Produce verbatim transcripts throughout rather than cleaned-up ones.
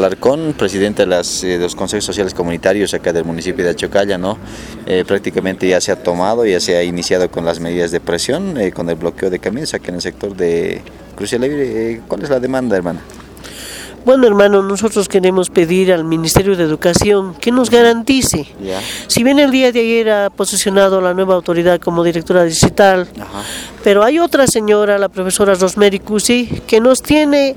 Alarcón, presidente de, las, eh, de los consejos sociales comunitarios acá del municipio de Achocalla, ¿no? Eh, prácticamente ya se ha tomado, ya se ha iniciado con las medidas de presión, eh, con el bloqueo de caminos aquí en el sector de Cruce Libre. Eh, ¿Cuál es la demanda, hermana? Bueno, hermano, nosotros queremos pedir al Ministerio de Educación que nos garantice. Ya. Si bien el día de ayer ha posicionado la nueva autoridad como directora distrital, Ajá. pero hay otra señora, la profesora Rosemary Cusi, que nos tiene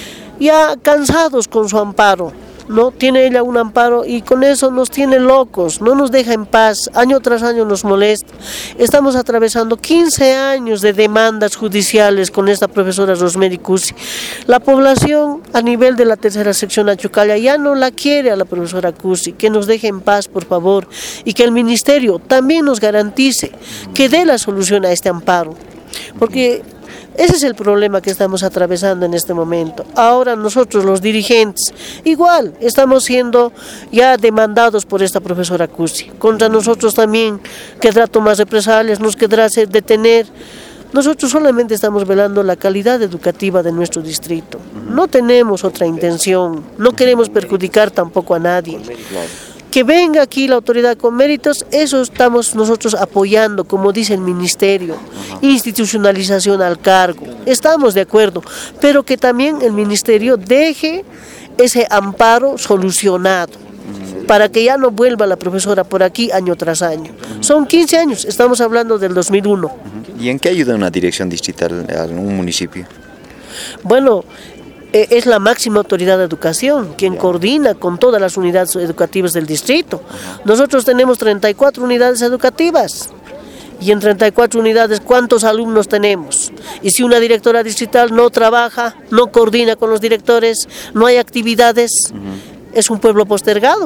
ya cansados con su amparo. No tiene ella un amparo y con eso nos tiene locos, no nos deja en paz, año tras año nos molesta. Estamos atravesando quince años de demandas judiciales con esta profesora Rosemary Cusi. La población a nivel de la tercera sección Achocalla ya no la quiere a la profesora Cusi, que nos deje en paz por favor y que el ministerio también nos garantice que dé la solución a este amparo, porque ese es el problema que estamos atravesando en este momento. Ahora nosotros los dirigentes, igual, estamos siendo ya demandados por esta profesora Cusi. Contra nosotros también quedará tomar represalias, nos quedará detener. Nosotros solamente estamos velando la calidad educativa de nuestro distrito. No tenemos otra intención, no queremos perjudicar tampoco a nadie. Que venga aquí la autoridad con méritos, eso estamos nosotros apoyando, como dice el ministerio, institucionalización al cargo, estamos de acuerdo, pero que también el ministerio deje ese amparo solucionado, para que ya no vuelva la profesora por aquí año tras año. Son quince años, estamos hablando del dos mil uno. ¿Y en qué ayuda una dirección distrital a un municipio? Bueno, es la máxima autoridad de educación, quien coordina con todas las unidades educativas del distrito. Nosotros tenemos treinta y cuatro unidades educativas y en treinta y cuatro unidades, ¿cuántos alumnos tenemos? Y si una directora distrital no trabaja, no coordina con los directores, no hay actividades, uh-huh. es un pueblo postergado.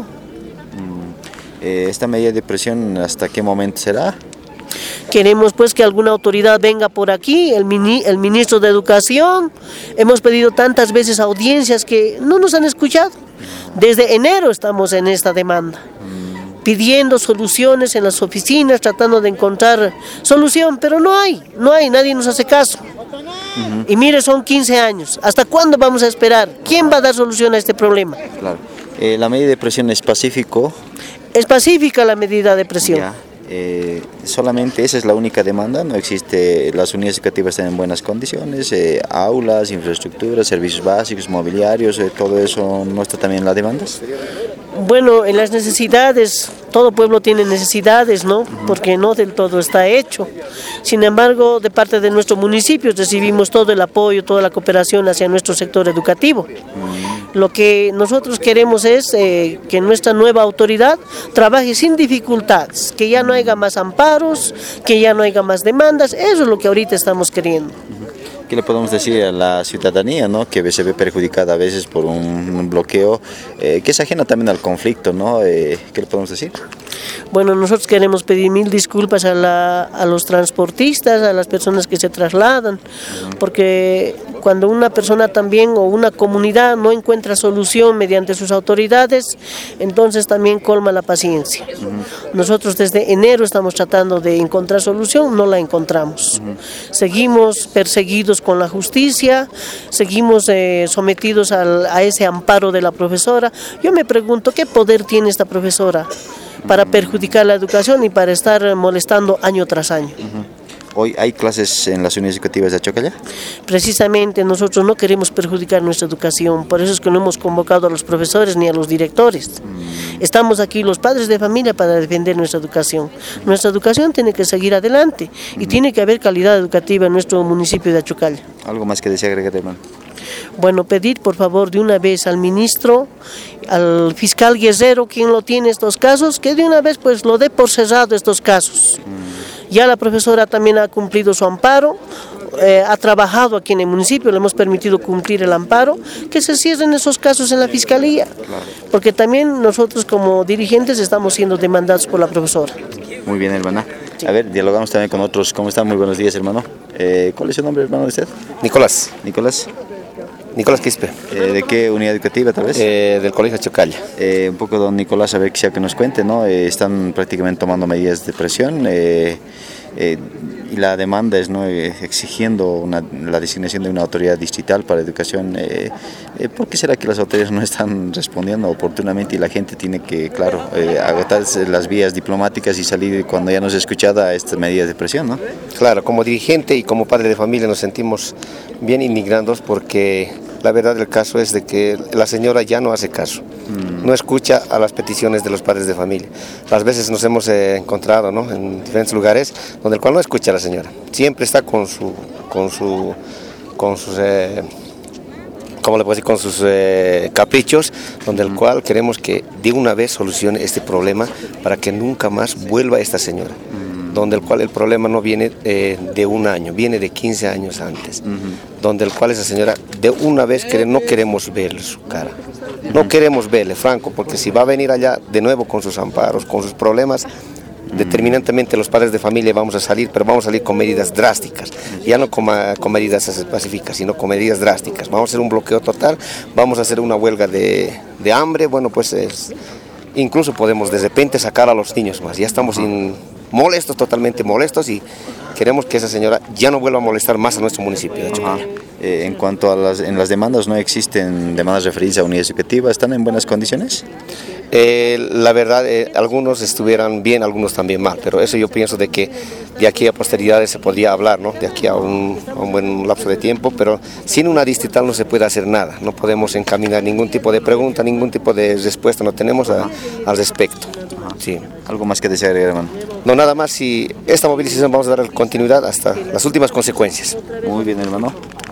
Uh-huh. eh, ¿Esta medida de presión hasta qué momento será? Queremos pues que alguna autoridad venga por aquí, el, mini, el ministro de Educación. Hemos pedido tantas veces audiencias que no nos han escuchado. Desde enero estamos en esta demanda, pidiendo soluciones en las oficinas, tratando de encontrar solución, pero no hay, no hay, nadie nos hace caso. Uh-huh. Y mire, son quince años, ¿hasta cuándo vamos a esperar? ¿Quién va a dar solución a este problema? Claro. Eh, ¿La medida de presión es pacífico? Es pacífica la medida de presión. Ya. Eh, solamente esa es la única demanda, no existe, las unidades educativas están en buenas condiciones, eh, aulas, infraestructuras, servicios básicos, mobiliarios, eh, todo eso no está también en las demandas. Bueno, en las necesidades, todo pueblo tiene necesidades, ¿no? Porque no del todo está hecho. Sin embargo, de parte de nuestro municipio recibimos todo el apoyo, toda la cooperación hacia nuestro sector educativo. Lo que nosotros queremos es eh, que nuestra nueva autoridad trabaje sin dificultades, que ya no haya más amparos, que ya no haya más demandas, eso es lo que ahorita estamos queriendo. ¿Qué le podemos decir a la ciudadanía, ¿no? Que se ve perjudicada a veces por un, un bloqueo, eh, que es ajena también al conflicto, ¿no? Eh, ¿Qué le podemos decir? Bueno, nosotros queremos pedir mil disculpas a, la, a los transportistas, a las personas que se trasladan, porque cuando una persona también o una comunidad no encuentra solución mediante sus autoridades, entonces también colma la paciencia. Uh-huh. Nosotros desde enero estamos tratando de encontrar solución, no la encontramos. Uh-huh. Seguimos perseguidos con la justicia, seguimos eh, sometidos al, a ese amparo de la profesora. Yo me pregunto, ¿qué poder tiene esta profesora para perjudicar la educación y para estar molestando año tras año? Uh-huh. ¿Hoy hay clases en las unidades educativas de Achocalla? Precisamente nosotros no queremos perjudicar nuestra educación, por eso es que no hemos convocado a los profesores ni a los directores. Mm. Estamos aquí los padres de familia para defender nuestra educación. Nuestra educación tiene que seguir adelante y mm. tiene que haber calidad educativa en nuestro municipio de Achocalla. ¿Algo más que desea agregar, hermano? Bueno, pedir por favor de una vez al ministro, al fiscal Guerrero, quien lo tiene estos casos, que de una vez pues lo dé por cerrado estos casos. Mm. Ya la profesora también ha cumplido su amparo, eh, ha trabajado aquí en el municipio, le hemos permitido cumplir el amparo, que se cierren esos casos en la fiscalía, porque también nosotros como dirigentes estamos siendo demandados por la profesora. Muy bien, hermana. Sí. A ver, dialogamos también con otros. ¿Cómo están? Muy buenos días, hermano. Eh, ¿Cuál es su nombre, hermano, de usted? Nicolás. Nicolás. Nicolás Quispe. Eh, ¿De qué unidad educativa tal vez? Eh, del Colegio Achocalla. Eh, un poco, don Nicolás, a ver quisiera que nos cuente, ¿no? Eh, están prácticamente tomando medidas de presión. Eh, eh, y la demanda es, ¿no?, eh, exigiendo una, la designación de una autoridad distrital para educación. Eh, eh, ¿Por qué será que las autoridades no están respondiendo oportunamente y la gente tiene que, claro, eh, agotar las vías diplomáticas y salir cuando ya no es escuchada a estas medidas de presión, ¿no? Claro, como dirigente y como padre de familia nos sentimos bien indignados porque la verdad del caso es de que la señora ya no hace caso, mm. no escucha a las peticiones de los padres de familia. Las veces nos hemos eh, encontrado, ¿no?, en diferentes lugares donde el cual no escucha a la señora. Siempre está con su, con su, con sus, eh, ¿cómo le puedo decir?, con sus eh, caprichos, donde el mm. cual queremos que de una vez solucione este problema para que nunca más vuelva esta señora. Mm. Donde el cual el problema no viene eh, de un año, viene de quince años antes, uh-huh. donde el cual esa señora de una vez que no queremos verle su cara, no uh-huh. queremos verle, franco, porque si va a venir allá de nuevo con sus amparos, con sus problemas, uh-huh. determinantemente los padres de familia vamos a salir, pero vamos a salir con medidas drásticas, ya no con, con medidas pacíficas, sino con medidas drásticas. Vamos a hacer un bloqueo total, vamos a hacer una huelga de, de hambre, bueno, pues es, incluso podemos de repente sacar a los niños más, ya estamos in, molestos, totalmente molestos, y queremos que esa señora ya no vuelva a molestar más a nuestro municipio de Chocalla. Eh, en cuanto a las, en las demandas, ¿no existen demandas referidas a unidad educativa? ¿Están en buenas condiciones? Eh, la verdad, eh, algunos estuvieran bien, algunos también mal, pero eso yo pienso de que de aquí a posteridades se podría hablar, ¿no?, de aquí a un, a un buen lapso de tiempo, pero sin una distrital no se puede hacer nada, no podemos encaminar ningún tipo de pregunta, ningún tipo de respuesta, no tenemos a, al respecto. Sí. ¿Algo más que desear, hermano? No, nada más, si esta movilización vamos a dar continuidad hasta las últimas consecuencias. Muy bien, hermano.